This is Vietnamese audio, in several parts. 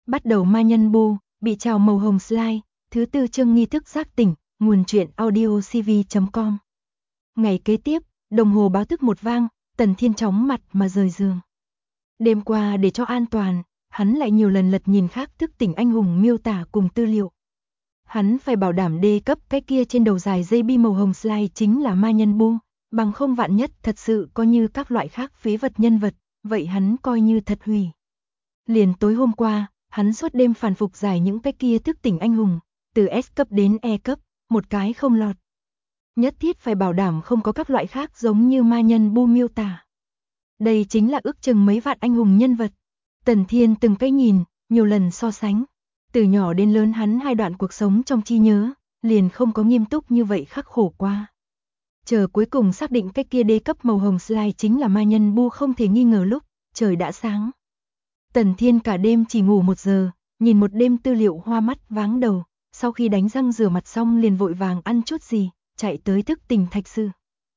Bắt đầu ma nhân bu, bị trào màu hồng slide, thứ 4 chương nghi thức giác tỉnh, nguồn truyện audiocv.com. Ngày kế tiếp, đồng hồ báo thức một vang, Tần Thiên chóng mặt mà rời giường. Đêm qua để cho an toàn, hắn lại nhiều lần lật nhìn khác thức tỉnh anh hùng miêu tả cùng tư liệu. Hắn phải bảo đảm D cấp cái kia trên đầu dài dây bi màu hồng slide chính là ma nhân bu, bằng không vạn nhất thật sự coi như các loại khác phế vật nhân vật, vậy hắn coi như thật hủy. Liền tối hôm qua, hắn suốt đêm phản phục giải những cái kia thức tỉnh anh hùng, từ S cấp đến E cấp, một cái không lọt. Nhất thiết phải bảo đảm không có các loại khác giống như ma nhân bu miêu tả. Đây chính là ước chừng mấy vạn anh hùng nhân vật. Tần Thiên từng cái nhìn, nhiều lần so sánh. Từ nhỏ đến lớn hắn hai đoạn cuộc sống trong trí nhớ, liền không có nghiêm túc như vậy khắc khổ qua. Chờ cuối cùng xác định cái kia D cấp màu hồng slide chính là ma nhân bu không thể nghi ngờ lúc trời đã sáng. Tần Thiên cả đêm chỉ ngủ 1 giờ, nhìn một đêm tư liệu hoa mắt váng đầu, sau khi đánh răng rửa mặt xong liền vội vàng ăn chút gì, chạy tới thức tỉnh thạch sư.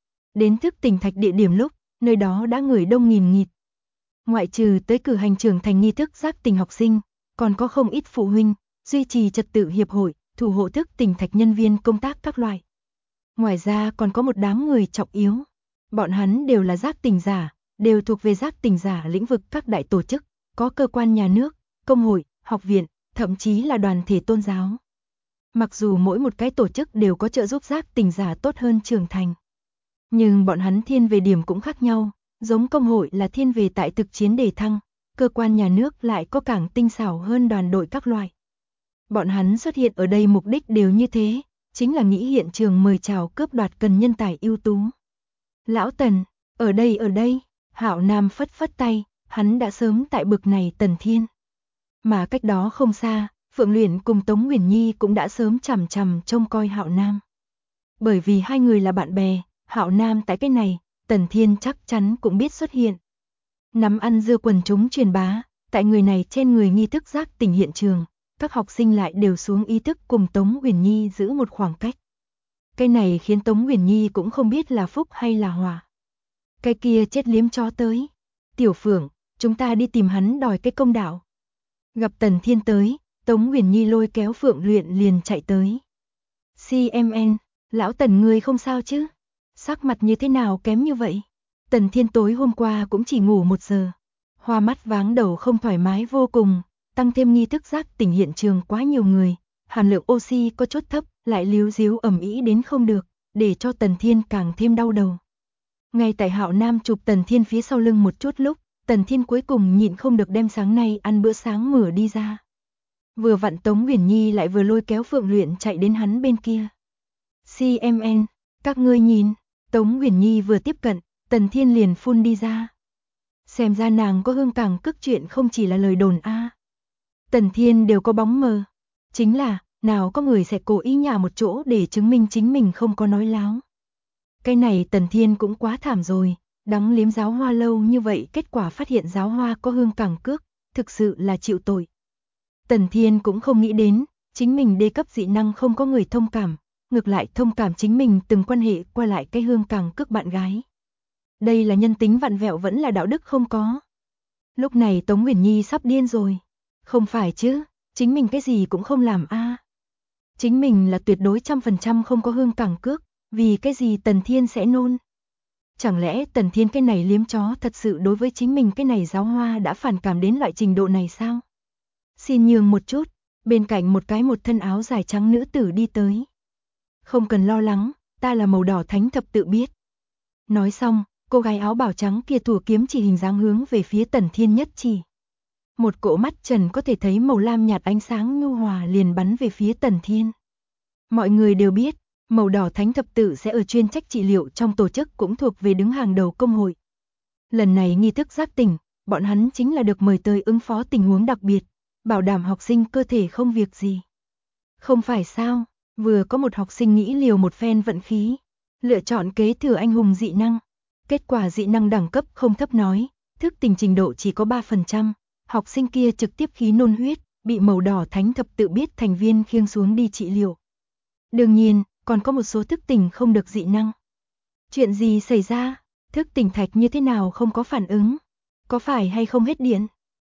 Đến thức tỉnh thạch địa điểm lúc, nơi đó đã người đông nghìn nghịt. Ngoại trừ tới cử hành trưởng thành nghi thức giác tỉnh học sinh, còn có không ít phụ huynh, duy trì trật tự hiệp hội, thủ hộ thức tỉnh thạch nhân viên công tác các loại. Ngoài ra còn có một đám người trọng yếu. Bọn hắn đều là giác tỉnh giả, đều thuộc về giác tỉnh giả lĩnh vực các đại tổ chức, có cơ quan nhà nước, công hội, học viện, thậm chí là đoàn thể tôn giáo. Mặc dù mỗi một cái tổ chức đều có trợ giúp giác tỉnh giả tốt hơn trưởng thành, nhưng bọn hắn thiên về điểm cũng khác nhau, giống công hội là thiên về tại thực chiến đề thăng, cơ quan nhà nước lại có càng tinh xảo hơn đoàn đội các loại. Bọn hắn xuất hiện ở đây mục đích đều như thế, chính là nghĩ hiện trường mời chào cướp đoạt cần nhân tài ưu tú. Lão Tần, ở đây, Hạo Nam phất phất tay, hắn đã sớm tại bực này Tần Thiên. Mà cách đó không xa, Phượng Luyện cùng Tống Huyền Nhi cũng đã sớm chằm chằm trông coi Hạo Nam. Bởi vì hai người là bạn bè, Hạo Nam tại cái này, Tần Thiên chắc chắn cũng biết xuất hiện. Nắm ăn dưa quần chúng truyền bá, tại người này trên người nghi thức giác tỉnh hiện trường, các học sinh lại đều xuống ý thức cùng Tống Huyền Nhi giữ một khoảng cách. Cái này khiến Tống Huyền Nhi cũng không biết là phúc hay là họa. Cái kia chết liếm chó tới. Tiểu Phượng, chúng ta đi tìm hắn đòi cái công đạo. Gặp Tần Thiên tới, Tống Huyền Nhi lôi kéo Phượng Luyện liền chạy tới. CMN, lão Tần ngươi không sao chứ? Sắc mặt như thế nào kém như vậy? Tần Thiên tối hôm qua cũng chỉ ngủ 1 giờ. Hoa mắt váng đầu không thoải mái vô cùng, tăng thêm nghi thức giác tỉnh hiện trường quá nhiều người, hàm lượng oxy có chút thấp, lại líu díu ầm ĩ đến không được, để cho Tần Thiên càng thêm đau đầu. Ngay tại Hạo Nam chụp Tần Thiên phía sau lưng một chút lúc, Tần Thiên cuối cùng nhịn không được đem sáng nay ăn bữa sáng mửa đi ra. Vừa vặn Tống Huyền Nhi lại vừa lôi kéo Phượng Luyện chạy đến hắn bên kia. CMN, các ngươi nhìn, Tống Huyền Nhi vừa tiếp cận, Tần Thiên liền phun đi ra. Xem ra nàng có hương càng cức chuyện không chỉ là lời đồn a. Tần Thiên đều có bóng mờ. Chính là, nào có người sẽ cố ý nhả một chỗ để chứng minh chính mình không có nói láo. Cái này Tần Thiên cũng quá thảm rồi, đắng liếm giáo hoa lâu như vậy kết quả phát hiện giáo hoa có hương càng cước, thực sự là chịu tội. Tần Thiên cũng không nghĩ đến, chính mình D cấp dị năng không có người thông cảm, ngược lại thông cảm chính mình từng quan hệ qua lại cái hương càng cước bạn gái. Đây là nhân tính vặn vẹo vẫn là đạo đức không có. Lúc này Tống Huyền Nhi sắp điên rồi. Không phải chứ, chính mình cái gì cũng không làm a. Chính mình là tuyệt đối 100% không có hương càng cước, vì cái gì Tần Thiên sẽ nôn. Chẳng lẽ Tần Thiên cái này liếm chó thật sự đối với chính mình cái này giáo hoa đã phản cảm đến loại trình độ này sao? Xin nhường một chút, bên cạnh một thân áo dài trắng nữ tử đi tới. Không cần lo lắng, ta là màu đỏ thánh thập tự biết. Nói xong, cô gái áo bảo trắng kia thủ kiếm chỉ hình dáng hướng về phía Tần Thiên nhất chỉ. Một cỗ mắt trần có thể thấy màu lam nhạt ánh sáng nhu hòa liền bắn về phía Tần Thiên. Mọi người đều biết, màu đỏ thánh thập tự sẽ ở chuyên trách trị liệu trong tổ chức cũng thuộc về đứng hàng đầu công hội. Lần này nghi thức giác tỉnh, bọn hắn chính là được mời tới ứng phó tình huống đặc biệt, bảo đảm học sinh cơ thể không việc gì. Không phải sao, vừa có một học sinh nghĩ liều một phen vận khí, lựa chọn kế thừa anh hùng dị năng. Kết quả dị năng đẳng cấp không thấp nói, thức tỉnh trình độ chỉ có 3%, học sinh kia trực tiếp khí nôn huyết, bị màu đỏ thánh thập tự biết thành viên khiêng xuống đi trị liệu. Đương nhiên, còn có một số thức tỉnh không được dị năng. Chuyện gì xảy ra? Thức tỉnh thạch như thế nào không có phản ứng? Có phải hay không hết điện?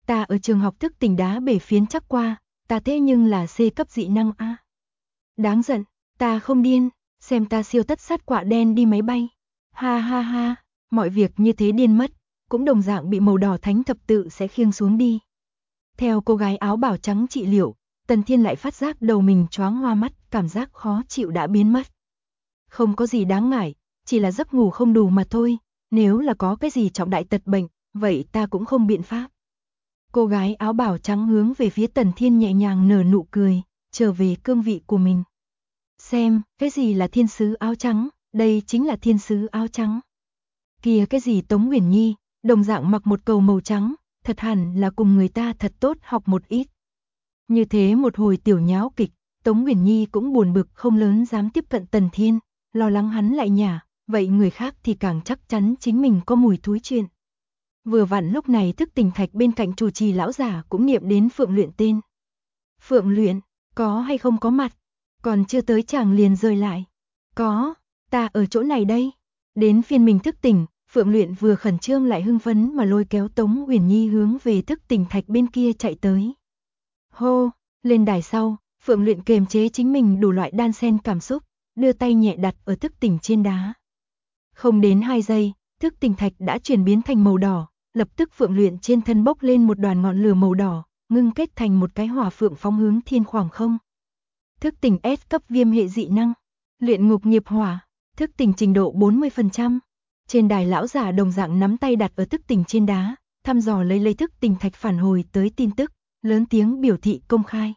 ta ở trường học thức tỉnh đá bể phiến chắc qua, ta thế nhưng là C cấp dị năng a. Đáng giận, ta không điên, xem ta siêu tất sát quạ đen đi máy bay. Ha ha ha, mọi việc như thế điên mất, cũng đồng dạng bị màu đỏ thánh thập tự sẽ khiêng xuống đi. Theo cô gái áo bảo trắng trị liệu, Tần Thiên lại phát giác đầu mình choáng hoa mắt, cảm giác khó chịu đã biến mất. Không có gì đáng ngại, chỉ là giấc ngủ không đủ mà thôi, nếu là có cái gì trọng đại tật bệnh, vậy ta cũng không biện pháp. Cô gái áo bảo trắng hướng về phía Tần Thiên nhẹ nhàng nở nụ cười, trở về cương vị của mình. Xem, cái gì là thiên sứ áo trắng, đây chính là thiên sứ áo trắng. Kìa cái gì Tống Uyển Nhi, đồng dạng mặc một cầu màu trắng, thật hẳn là cùng người ta thật tốt học một ít. Như thế một hồi tiểu nháo kịch, Tống Uyển Nhi cũng buồn bực không lớn dám tiếp cận Tần Thiên, lo lắng hắn lại nhả, vậy người khác thì càng chắc chắn chính mình có mùi thúi chuyện. Vừa vặn lúc này thức tỉnh thạch bên cạnh chủ trì lão giả cũng niệm đến Phượng Luyện tên. Phượng Luyện, có hay không có mặt? Còn chưa tới chàng liền rời lại. Có, ta ở chỗ này đây. Đến phiên mình thức tỉnh, Phượng Luyện vừa khẩn trương lại hưng phấn mà lôi kéo Tống Uyển Nhi hướng về thức tỉnh thạch bên kia chạy tới. Hô, lên đài sau, Phượng Luyện kềm chế chính mình đủ loại đan xen cảm xúc, đưa tay nhẹ đặt ở thức tỉnh trên đá. Không đến 2 giây, thức tỉnh thạch đã chuyển biến thành màu đỏ, lập tức Phượng Luyện trên thân bốc lên một đoàn ngọn lửa màu đỏ, ngưng kết thành một cái hỏa phượng phóng hướng thiên khoảng không. Thức tỉnh S cấp viêm hệ dị năng, luyện ngục nghiệp hỏa, thức tỉnh trình độ 40%. Trên đài lão giả đồng dạng nắm tay đặt ở thức tỉnh trên đá, thăm dò lấy thức tỉnh thạch phản hồi tới tin tức, lớn tiếng biểu thị công khai.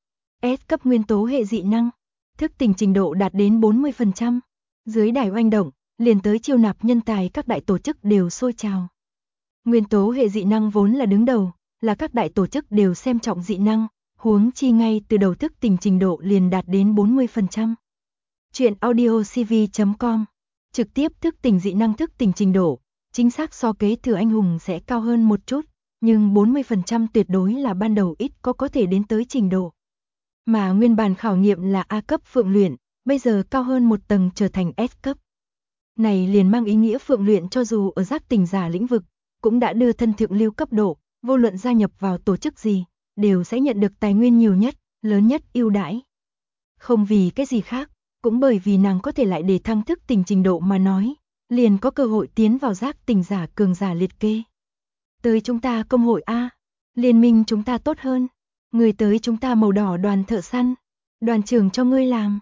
S cấp nguyên tố hệ dị năng, thức tỉnh trình độ đạt đến 40%. Dưới đài oanh động, liền tới chiêu nạp nhân tài các đại tổ chức đều sôi trào. Nguyên tố hệ dị năng vốn là đứng đầu, là các đại tổ chức đều xem trọng dị năng, huống chi ngay từ đầu thức tỉnh trình độ liền đạt đến 40%. Chuyện audiocv.com, trực tiếp thức tỉnh dị năng thức tỉnh trình độ, chính xác so kế thừa anh hùng sẽ cao hơn một chút, nhưng 40% tuyệt đối là ban đầu ít có thể đến tới trình độ. Mà nguyên bản khảo nghiệm là A cấp Phượng Luyện, bây giờ cao hơn một tầng trở thành S cấp. Này liền mang ý nghĩa Phượng Luyện cho dù ở giác tỉnh giả lĩnh vực, cũng đã đưa thân thượng lưu cấp độ, vô luận gia nhập vào tổ chức gì, đều sẽ nhận được tài nguyên nhiều nhất, lớn nhất ưu đãi. Không vì cái gì khác, cũng bởi vì nàng có thể lại để thăng thức tỉnh trình độ mà nói, liền có cơ hội tiến vào giác tỉnh giả cường giả liệt kê. Tới chúng ta công hội A, liên minh chúng ta tốt hơn, người tới chúng ta màu đỏ đoàn thợ săn, đoàn trưởng cho ngươi làm.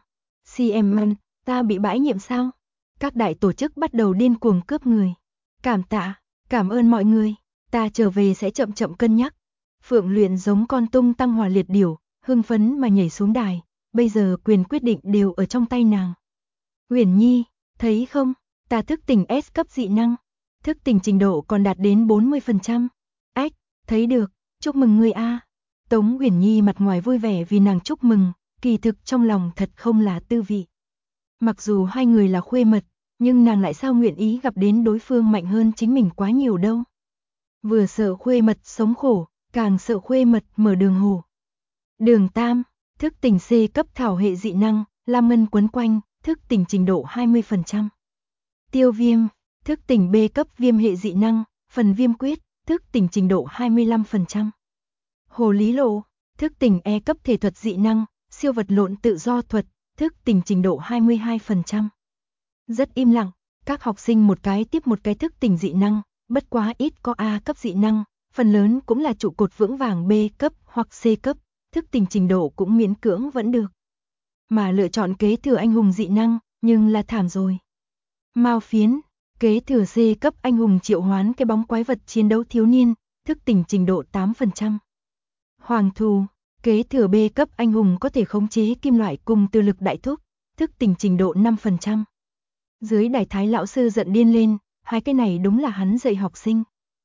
CMN, ta bị bãi nhiệm sao? Các đại tổ chức bắt đầu điên cuồng cướp người. Cảm tạ, cảm ơn mọi người, ta trở về sẽ chậm chậm cân nhắc. Phượng Luyện giống con tung tăng hỏa liệt điểu, hưng phấn mà nhảy xuống đài, bây giờ quyền quyết định đều ở trong tay nàng. Uyển Nhi, thấy không, ta thức tỉnh S cấp dị năng, thức tỉnh trình độ còn đạt đến 40%. Ách, thấy được, chúc mừng ngươi a. Tống Uyển Nhi mặt ngoài vui vẻ vì nàng chúc mừng, kỳ thực trong lòng thật không là tư vị. Mặc dù hai người là khuê mật, nhưng nàng lại sao nguyện ý gặp đến đối phương mạnh hơn chính mình quá nhiều đâu. Vừa sợ khuê mật sống khổ, càng sợ khuê mật mở đường hồ. Đường Tam, thức tỉnh C cấp thảo hệ dị năng, lam ngân quấn quanh, thức tỉnh trình độ 20%. Tiêu Viêm, thức tỉnh B cấp viêm hệ dị năng, phần viêm quyết, thức tỉnh trình độ 25%. Hồ Lý Lộ, thức tỉnh E cấp thể thuật dị năng, siêu vật lộn tự do thuật, thức tỉnh trình độ 22%. Rất im lặng, các học sinh một cái tiếp một cái thức tỉnh dị năng, bất quá ít có A cấp dị năng, phần lớn cũng là trụ cột vững vàng B cấp hoặc C cấp, thức tỉnh trình độ cũng miễn cưỡng vẫn được. Mà lựa chọn kế thừa anh hùng dị năng, nhưng là thảm rồi. Mao Phiến, kế thừa C cấp anh hùng triệu hoán cái bóng quái vật chiến đấu thiếu niên, thức tỉnh trình độ 8%. Hoàng Thù, kế thừa B cấp anh hùng có thể khống chế kim loại cùng từ lực đại thúc, thức tỉnh trình độ 5%. Dưới đài Thái lão sư giận điên lên, hai cái này đúng là hắn dạy học sinh.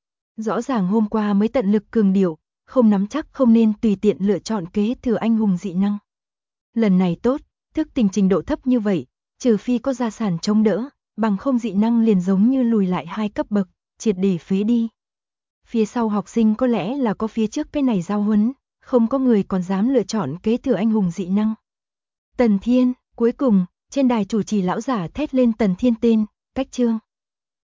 Rõ ràng hôm qua mới tận lực cường điệu, không nắm chắc không nên tùy tiện lựa chọn kế thừa anh hùng dị năng. Lần này tốt, thức tỉnh trình độ thấp như vậy, trừ phi có gia sản chống đỡ, bằng không dị năng liền giống như lùi lại 2 cấp bậc, triệt để phế đi. Phía sau học sinh có lẽ là có phía trước cái này giao huấn, không có người còn dám lựa chọn kế thừa anh hùng dị năng. Tần Thiên, cuối cùng, trên đài chủ trì lão giả thét lên Tần Thiên tên, cách chương.